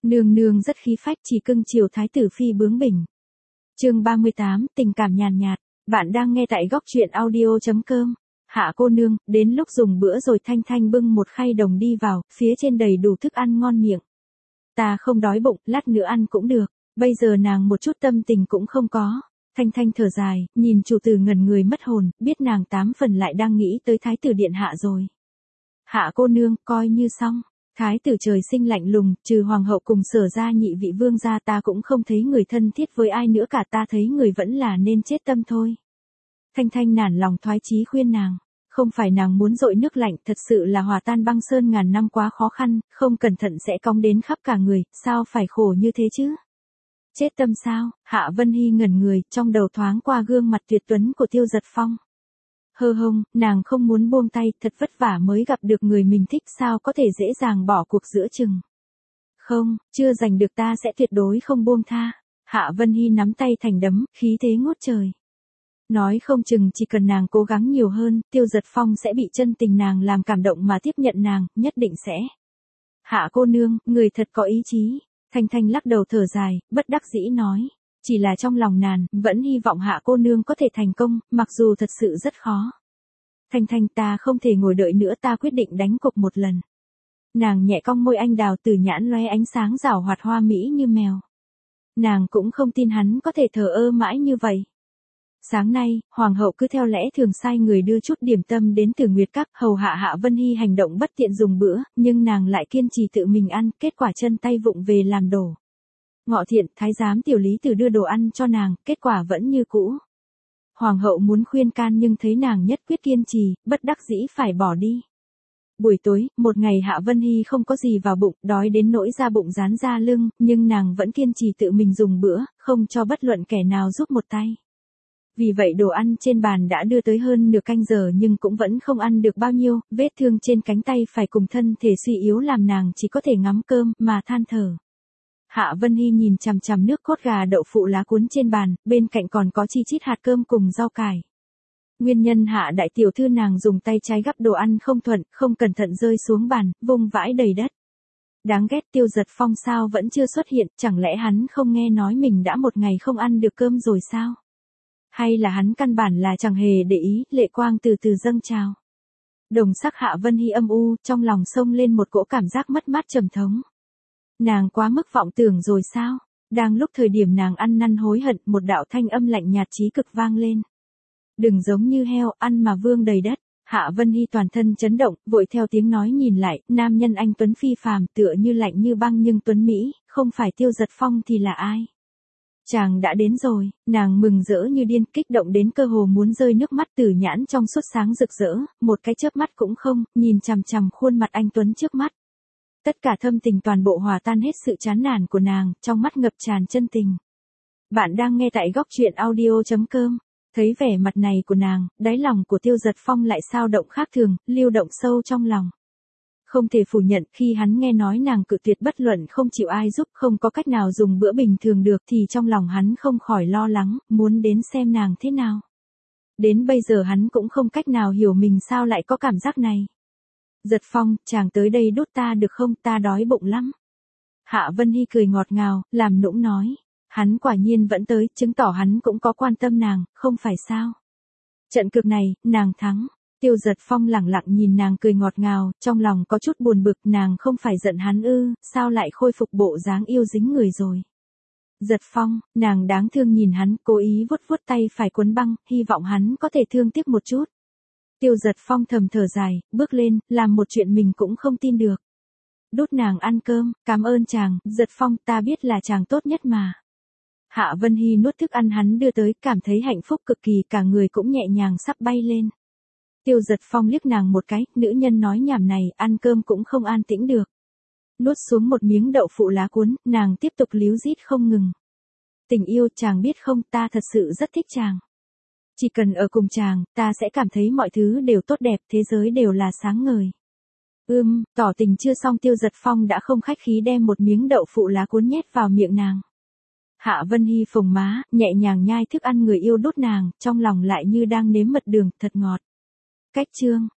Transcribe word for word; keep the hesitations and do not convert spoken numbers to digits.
Nương nương rất khí phách chỉ cưng chiều thái tử phi bướng bỉnh. Chương ba mươi tám, tình cảm nhàn nhạt. Bạn đang nghe tại góc truyện audio chấm com. Hạ cô nương, đến lúc dùng bữa rồi. Thanh Thanh bưng một khay đồng đi vào, phía trên đầy đủ thức ăn ngon miệng. Ta không đói bụng, lát nữa ăn cũng được. Bây giờ nàng một chút tâm tình cũng không có. Thanh Thanh thở dài, nhìn chủ tử ngẩn người mất hồn, biết nàng tám phần lại đang nghĩ tới thái tử điện hạ rồi. Hạ cô nương, coi như xong. Thái tử trời sinh lạnh lùng, trừ hoàng hậu cùng Sở gia nhị vị vương gia, ta cũng không thấy người thân thiết với ai nữa cả, ta thấy người vẫn là nên chết tâm thôi. Thanh Thanh nản lòng thoái chí khuyên nàng, không phải nàng muốn dội nước lạnh, thật sự là hòa tan băng sơn ngàn năm quá khó khăn, không cẩn thận sẽ cong đến khắp cả người, sao phải khổ như thế chứ? Chết tâm sao? Hạ Vân Hy ngẩn người, trong đầu thoáng qua gương mặt tuyệt tuấn của Tiêu Giật Phong. Hơ hông, nàng không muốn buông tay, thật vất vả mới gặp được người mình thích, sao có thể dễ dàng bỏ cuộc giữa chừng. Không, chưa giành được ta sẽ tuyệt đối không buông tha. Hạ Vân Hy nắm tay thành đấm, khí thế ngút trời. Nói không chừng chỉ cần nàng cố gắng nhiều hơn, Tiêu Giật Phong sẽ bị chân tình nàng làm cảm động mà tiếp nhận nàng, nhất định sẽ. Hạ cô nương, người thật có ý chí. Thanh Thanh lắc đầu thở dài, bất đắc dĩ nói. Chỉ là trong lòng nàng, vẫn hy vọng hạ cô nương có thể thành công, mặc dù thật sự rất khó. Thanh Thanh, ta không thể ngồi đợi nữa, ta quyết định đánh cuộc một lần. Nàng nhẹ cong môi anh đào từ nhãn lóe ánh sáng rảo hoạt hoa mỹ như mèo. Nàng cũng không tin hắn có thể thờ ơ mãi như vậy. Sáng nay, hoàng hậu cứ theo lẽ thường sai người đưa chút điểm tâm đến Tử Nguyệt Các, hầu hạ Hạ Vân Hy hành động bất tiện dùng bữa, nhưng nàng lại kiên trì tự mình ăn, kết quả chân tay vụng về làm đổ. Ngọ Thiện, thái giám Tiểu Lý Tử đưa đồ ăn cho nàng, kết quả vẫn như cũ. Hoàng hậu muốn khuyên can nhưng thấy nàng nhất quyết kiên trì, bất đắc dĩ phải bỏ đi. Buổi tối, một ngày Hạ Vân Hy không có gì vào bụng, đói đến nỗi ra bụng dán ra lưng, nhưng nàng vẫn kiên trì tự mình dùng bữa, không cho bất luận kẻ nào giúp một tay. Vì vậy đồ ăn trên bàn đã đưa tới hơn nửa canh giờ nhưng cũng vẫn không ăn được bao nhiêu, vết thương trên cánh tay phải cùng thân thể suy yếu làm nàng chỉ có thể ngắm cơm mà than thở. Hạ Vân Hy nhìn chằm chằm nước cốt gà đậu phụ lá cuốn trên bàn, bên cạnh còn có chi chít hạt cơm cùng rau cải. Nguyên nhân Hạ đại tiểu thư nàng dùng tay trái gắp đồ ăn không thuận, không cẩn thận rơi xuống bàn, vung vãi đầy đất. Đáng ghét, Tiêu Giật Phong sao vẫn chưa xuất hiện, chẳng lẽ hắn không nghe nói mình đã một ngày không ăn được cơm rồi sao? Hay là hắn căn bản là chẳng hề để ý, lệ quang từ từ dâng trào. Đồng sắc Hạ Vân Hy âm u, trong lòng xông lên một cỗ cảm giác mất mát trầm thống. Nàng quá mức vọng tưởng rồi sao? Đang lúc thời điểm nàng ăn năn hối hận, một đạo thanh âm lạnh nhạt chí cực vang lên. Đừng giống như heo, ăn mà vương đầy đất. Hạ Vân Hy toàn thân chấn động, vội theo tiếng nói nhìn lại, nam nhân anh tuấn phi phàm, tựa như lạnh như băng nhưng tuấn mỹ, không phải Tiêu Giật Phong thì là ai? Chàng đã đến rồi, nàng mừng rỡ như điên, kích động đến cơ hồ muốn rơi nước mắt, từ nhãn trong suốt sáng rực rỡ, một cái chớp mắt cũng không, nhìn chằm chằm khuôn mặt anh tuấn trước mắt. Tất cả thâm tình toàn bộ hòa tan hết sự chán nản của nàng, trong mắt ngập tràn chân tình. Bạn đang nghe tại góc truyện audio chấm com. Thấy vẻ mặt này của nàng, đáy lòng của Tiêu Giật Phong lại sao động khác thường, lưu động sâu trong lòng. Không thể phủ nhận, khi hắn nghe nói nàng cự tuyệt bất luận không chịu ai giúp, không có cách nào dùng bữa bình thường được thì trong lòng hắn không khỏi lo lắng, muốn đến xem nàng thế nào. Đến bây giờ hắn cũng không cách nào hiểu mình sao lại có cảm giác này. Giật Phong, chàng tới đây đút ta được không, ta đói bụng lắm. Hạ Vân Hy cười ngọt ngào, làm nũng nói. Hắn quả nhiên vẫn tới, chứng tỏ hắn cũng có quan tâm nàng, không phải sao. Trận cược này, nàng thắng. Tiêu Giật Phong lẳng lặng nhìn nàng cười ngọt ngào, trong lòng có chút buồn bực, nàng không phải giận hắn ư, sao lại khôi phục bộ dáng yêu dính người rồi. Giật Phong, nàng đáng thương nhìn hắn, cố ý vuốt vuốt tay phải cuốn băng, hy vọng hắn có thể thương tiếc một chút. Tiêu Giật Phong thầm thở dài, bước lên, làm một chuyện mình cũng không tin được. Đút nàng ăn cơm, cảm ơn chàng, Giật Phong, ta biết là chàng tốt nhất mà. Hạ Vân Hy nuốt thức ăn hắn đưa tới, cảm thấy hạnh phúc cực kỳ, cả người cũng nhẹ nhàng sắp bay lên. Tiêu Giật Phong liếc nàng một cái, nữ nhân nói nhảm này, ăn cơm cũng không an tĩnh được. Nuốt xuống một miếng đậu phụ lá cuốn, nàng tiếp tục líu rít không ngừng. Tình yêu, chàng biết không, ta thật sự rất thích chàng. Chỉ cần ở cùng chàng, ta sẽ cảm thấy mọi thứ đều tốt đẹp, thế giới đều là sáng ngời. Ưm, tỏ tình chưa xong, Tiêu Giật Phong đã không khách khí đem một miếng đậu phụ lá cuốn nhét vào miệng nàng. Hạ Vân Hy phồng má, nhẹ nhàng nhai thức ăn người yêu đút nàng, trong lòng lại như đang nếm mật đường, thật ngọt. Cách chương